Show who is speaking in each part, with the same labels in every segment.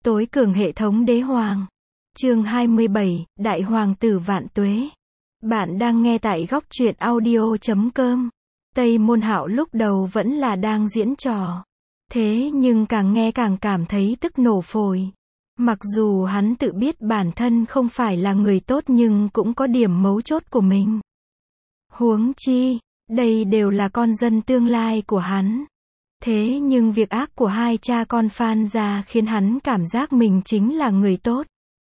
Speaker 1: Tối cường hệ thống đế hoàng. Chương 27, Đại Hoàng tử vạn tuế. Bạn đang nghe tại góc truyện audio.com. Tây Môn Hạo lúc đầu vẫn là đang diễn trò. Thế nhưng càng nghe càng cảm thấy tức nổ phổi. Mặc dù hắn tự biết bản thân không phải là người tốt nhưng cũng có điểm mấu chốt của mình. Huống chi, đây đều là con dân tương lai của hắn. Thế nhưng việc ác của hai cha con Phan gia khiến hắn cảm giác mình chính là người tốt.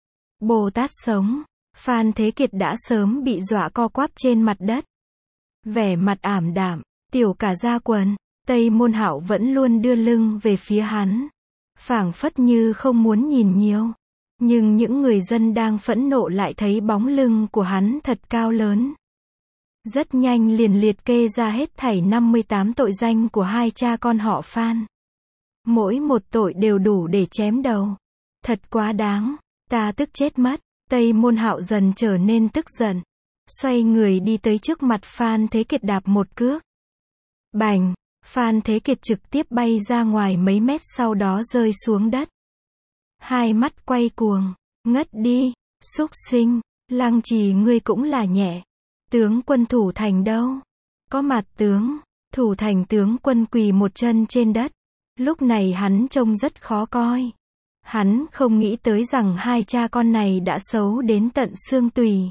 Speaker 1: Bồ Tát sống, Phan Thế Kiệt đã sớm bị dọa co quắp trên mặt đất. Vẻ mặt ảm đạm, tiểu cả da quần, Tây Môn Hạo vẫn luôn đưa lưng về phía hắn. Phảng phất như không muốn nhìn nhiều. Nhưng những người dân đang phẫn nộ lại thấy bóng lưng của hắn thật cao lớn. Rất nhanh liền liệt kê ra hết thảy 58 tội danh của hai cha con họ Phan. Mỗi một tội đều đủ để chém đầu. Thật quá đáng, ta tức chết mất. Tây Môn Hạo dần trở nên tức giận. Xoay người đi tới trước mặt Phan Thế Kiệt đạp một cước. Bành, Phan Thế Kiệt trực tiếp bay ra ngoài mấy mét sau đó rơi xuống đất. Hai mắt quay cuồng, ngất đi, súc sinh, Lăng Trì ngươi cũng là nhẹ. Tướng quân Thủ Thành đâu? Có mặt tướng, Thủ Thành tướng quân quỳ một chân trên đất. Lúc này hắn trông rất khó coi. Hắn không nghĩ tới rằng hai cha con này đã xấu đến tận xương tủy.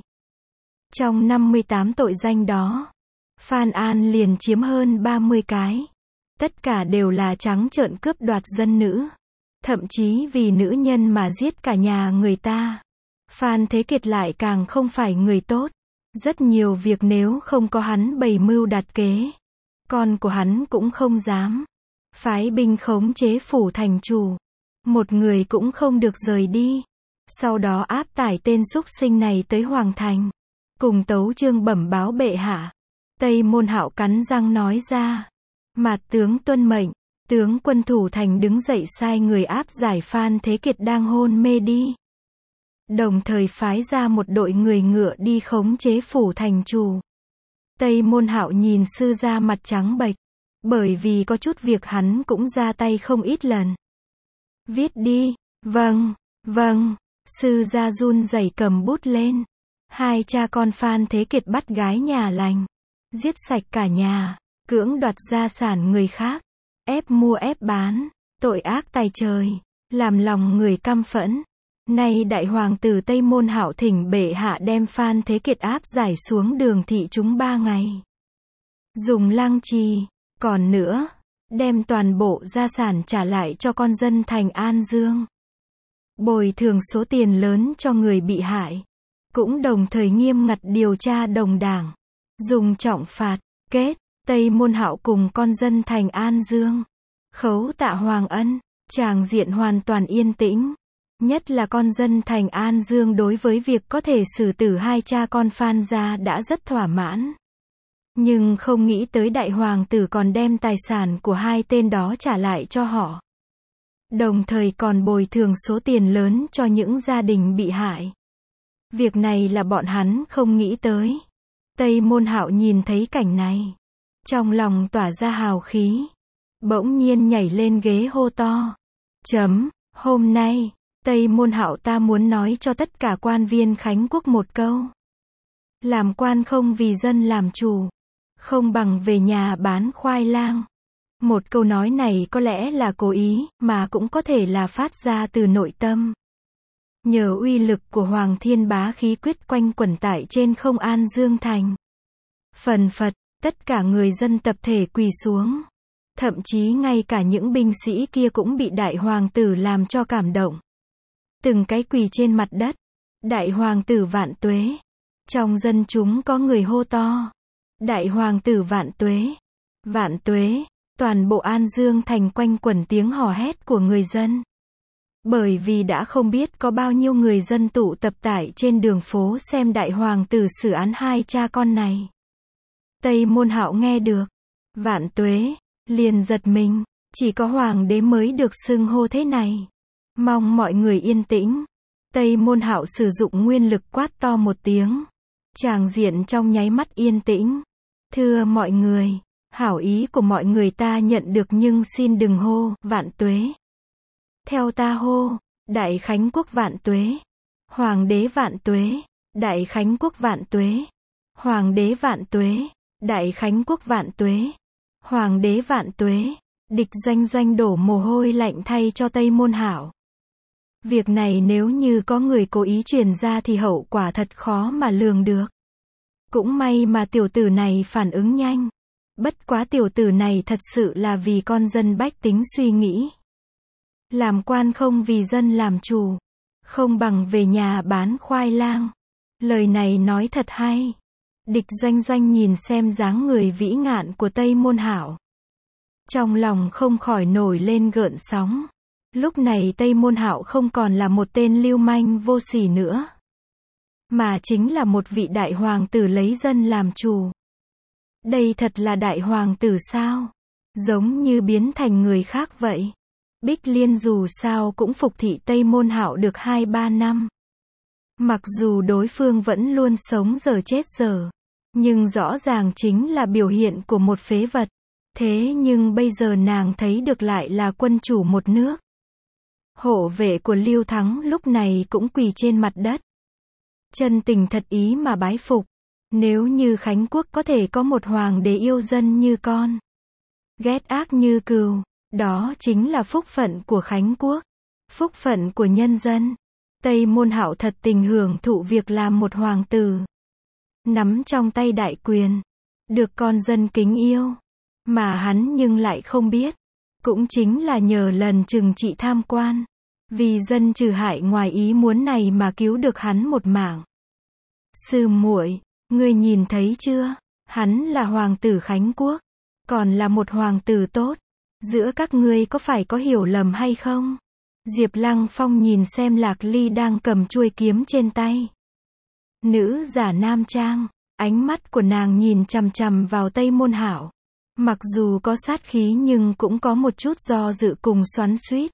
Speaker 1: Trong 58 tội danh đó, Phan An liền chiếm hơn 30 cái. Tất cả đều là trắng trợn cướp đoạt dân nữ. Thậm chí vì nữ nhân mà giết cả nhà người ta. Phan Thế Kiệt lại càng không phải người tốt. Rất nhiều việc nếu không có hắn bày mưu đặt kế, con của hắn cũng không dám. Phái binh khống chế phủ thành chủ. Một người cũng không được rời đi. Sau đó áp tải tên súc sinh này tới Hoàng Thành. Cùng tấu chương bẩm báo bệ hạ. Tây Môn Hạo cắn răng nói ra. Mạt tướng tuân mệnh. Tướng quân Thủ Thành đứng dậy sai người áp giải Phan Thế Kiệt đang hôn mê đi. Đồng thời phái ra một đội người ngựa đi khống chế phủ thành chủ. Tây Môn Hạo nhìn sư gia mặt trắng bệch. Bởi vì có chút việc hắn cũng ra tay không ít lần. Viết đi. Vâng, vâng. Sư gia run rẩy cầm bút lên. Hai cha con Phan Thế Kiệt bắt gái nhà lành. Giết sạch cả nhà. Cưỡng đoạt gia sản người khác. Ép mua ép bán. Tội ác tày trời. Làm lòng người căm phẫn. Nay đại hoàng tử Tây Môn Hạo thỉnh bệ hạ đem Phan Thế Kiệt áp giải xuống đường thị chúng 3 ngày. Dùng Lăng Trì. Còn nữa, đem toàn bộ gia sản trả lại cho con dân thành An Dương. Bồi thường số tiền lớn cho người bị hại. Cũng đồng thời nghiêm ngặt điều tra đồng đảng. Dùng trọng phạt, kết, Tây Môn Hạo cùng con dân thành An Dương. Khấu tạ hoàng ân, tràng diện hoàn toàn yên tĩnh. Nhất là con dân thành An Dương đối với việc có thể xử tử hai cha con Phan gia đã rất thỏa mãn. Nhưng không nghĩ tới đại hoàng tử còn đem tài sản của hai tên đó trả lại cho họ. Đồng thời còn bồi thường số tiền lớn cho những gia đình bị hại. Việc này là bọn hắn không nghĩ tới. Tây Môn Hạo nhìn thấy cảnh này. Trong lòng tỏa ra hào khí. Bỗng nhiên nhảy lên ghế hô to. Hôm nay, Tây Môn Hạo ta muốn nói cho tất cả quan viên Khánh Quốc một câu. Làm quan không vì dân làm chủ. Không bằng về nhà bán khoai lang. Một câu nói này có lẽ là cố ý, mà cũng có thể là phát ra từ nội tâm. Nhờ uy lực của Hoàng Thiên Bá khí quyết quanh quẩn tại trên không An Dương Thành. Phần phật, tất cả người dân tập thể quỳ xuống. Thậm chí ngay cả những binh sĩ kia cũng bị đại hoàng tử làm cho cảm động. Từng cái quỳ trên mặt đất. Đại hoàng tử vạn tuế. Trong dân chúng có người hô to. Đại hoàng tử vạn tuế. Vạn tuế. Toàn bộ An Dương Thành quanh quẩn tiếng hò hét của người dân. Bởi vì đã không biết có bao nhiêu người dân tụ tập tại trên đường phố xem đại hoàng tử xử án hai cha con này. Tây Môn Hạo nghe được. Vạn tuế. Liền giật mình. Chỉ có hoàng đế mới được xưng hô thế này. Mong mọi người yên tĩnh. Tây Môn Hạo sử dụng nguyên lực quát to một tiếng. Tràng diện trong nháy mắt yên tĩnh. Thưa mọi người, hảo ý của mọi người ta nhận được nhưng xin đừng hô vạn tuế. Theo ta hô, Đại Khánh Quốc vạn tuế. Hoàng đế vạn tuế. Đại Khánh Quốc vạn tuế. Hoàng đế vạn tuế. Đại Khánh Quốc vạn tuế. Hoàng đế vạn tuế. Địch Doanh Doanh đổ mồ hôi lạnh thay cho Tây Môn Hạo. Việc này nếu như có người cố ý truyền ra thì hậu quả thật khó mà lường được. Cũng may mà tiểu tử này phản ứng nhanh. Bất quá tiểu tử này thật sự là vì con dân bách tính suy nghĩ. Làm quan không vì dân làm chủ, không bằng về nhà bán khoai lang. Lời này nói thật hay. Địch Doanh Doanh nhìn xem dáng người vĩ ngạn của Tây Môn Hạo, trong lòng không khỏi nổi lên gợn sóng. Lúc này Tây Môn Hạo không còn là một tên lưu manh vô sỉ nữa, mà chính là một vị đại hoàng tử lấy dân làm chủ. Đây thật là đại hoàng tử sao? Giống như biến thành người khác vậy. Bích Liên dù sao cũng phục thị Tây Môn Hạo được 2-3 năm. Mặc dù đối phương vẫn luôn sống giờ chết giờ, nhưng rõ ràng chính là biểu hiện của một phế vật. Thế nhưng bây giờ nàng thấy được lại là quân chủ một nước. Hộ vệ của Lưu Thắng lúc này cũng quỳ trên mặt đất, chân tình thật ý mà bái phục. Nếu như Khánh Quốc có thể có một hoàng đế yêu dân như con, ghét ác như cừu, đó chính là phúc phận của Khánh Quốc, phúc phận của nhân dân. Tây Môn Hạo thật tình hưởng thụ việc làm một hoàng tử, nắm trong tay đại quyền, được con dân kính yêu. Mà hắn nhưng lại không biết, cũng chính là nhờ lần trừng trị tham quan, vì dân trừ hại ngoài ý muốn này mà cứu được hắn một mạng. Sư muội, ngươi nhìn thấy chưa? Hắn là hoàng tử Khánh Quốc, còn là một hoàng tử tốt. Giữa các ngươi có phải có hiểu lầm hay không? Diệp Lăng Phong nhìn xem Lạc Ly đang cầm chuôi kiếm trên tay. Nữ giả nam trang, ánh mắt của nàng nhìn chằm chằm vào Tây Môn Hạo. Mặc dù có sát khí nhưng cũng có một chút do dự cùng xoắn xuýt.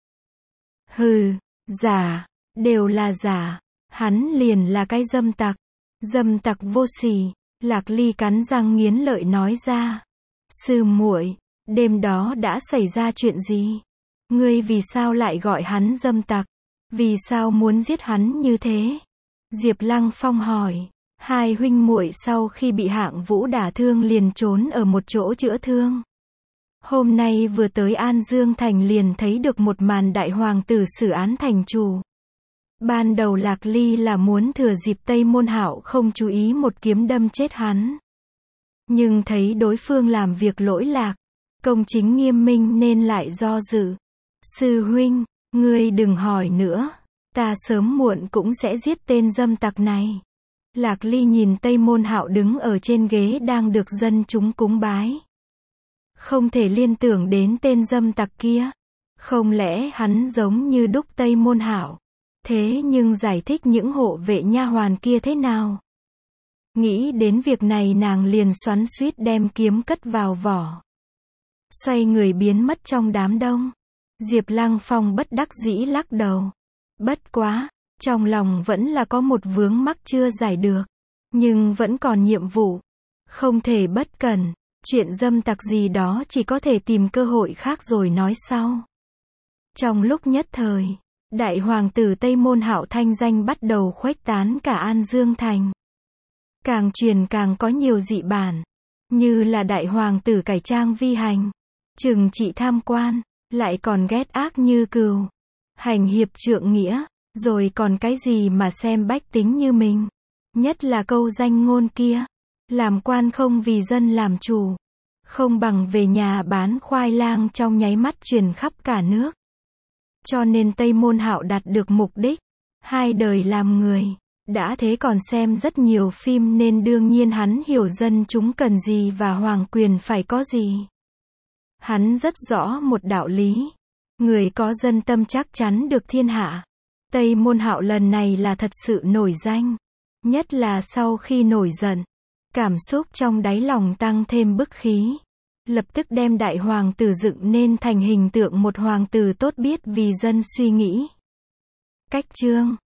Speaker 1: Hừ, giả, đều là giả. Hắn liền là cái dâm tặc vô sỉ. Lạc Ly cắn răng nghiến lợi nói ra. Sư muội, đêm đó đã xảy ra chuyện gì? Ngươi vì sao lại gọi hắn dâm tặc? Vì sao muốn giết hắn như thế? Diệp Lăng Phong hỏi. Hai huynh muội sau khi bị Hạng Vũ đả thương liền trốn ở một chỗ chữa thương. Hôm nay vừa tới An Dương Thành liền thấy được một màn đại hoàng tử xử án thành chủ. Ban đầu Lạc Ly là muốn thừa dịp Tây Môn Hạo không chú ý một kiếm đâm chết hắn. Nhưng thấy đối phương làm việc lỗi lạc, công chính nghiêm minh nên lại do dự. Sư huynh, ngươi đừng hỏi nữa, ta sớm muộn cũng sẽ giết tên dâm tặc này. Lạc Ly nhìn Tây Môn Hạo đứng ở trên ghế đang được dân chúng cúng bái. Không thể liên tưởng đến tên dâm tặc kia. Không lẽ hắn giống như đúc Tây Môn Hạo? Thế nhưng giải thích những hộ vệ nha hoàn kia thế nào? Nghĩ đến việc này nàng liền xoắn xuýt đem kiếm cất vào vỏ, xoay người biến mất trong đám đông. Diệp Lăng Phong bất đắc dĩ lắc đầu. Bất quá, trong lòng vẫn là có một vướng mắc chưa giải được, nhưng vẫn còn nhiệm vụ, không thể bất cẩn. Chuyện dâm tặc gì đó chỉ có thể tìm cơ hội khác rồi nói sau. Trong lúc nhất thời, đại hoàng tử Tây Môn Hạo thanh danh bắt đầu khuếch tán cả An Dương Thành. Càng truyền càng có nhiều dị bản, như là đại hoàng tử cải trang vi hành, trừng trị tham quan, lại còn ghét ác như cừu, hành hiệp trượng nghĩa, rồi còn cái gì mà xem bách tính như mình. Nhất là câu danh ngôn kia, làm quan không vì dân làm chủ, không bằng về nhà bán khoai lang, trong nháy mắt truyền khắp cả nước. Cho nên Tây Môn Hạo đạt được mục đích, 2 đời làm người, đã thế còn xem rất nhiều phim nên đương nhiên hắn hiểu dân chúng cần gì và hoàng quyền phải có gì. Hắn rất rõ một đạo lý, người có dân tâm chắc chắn được thiên hạ. Tây Môn Hạo lần này là thật sự nổi danh, nhất là sau khi nổi giận, cảm xúc trong đáy lòng tăng thêm bức khí, lập tức đem đại hoàng tử dựng nên thành hình tượng một hoàng tử tốt biết vì dân suy nghĩ. Cách chương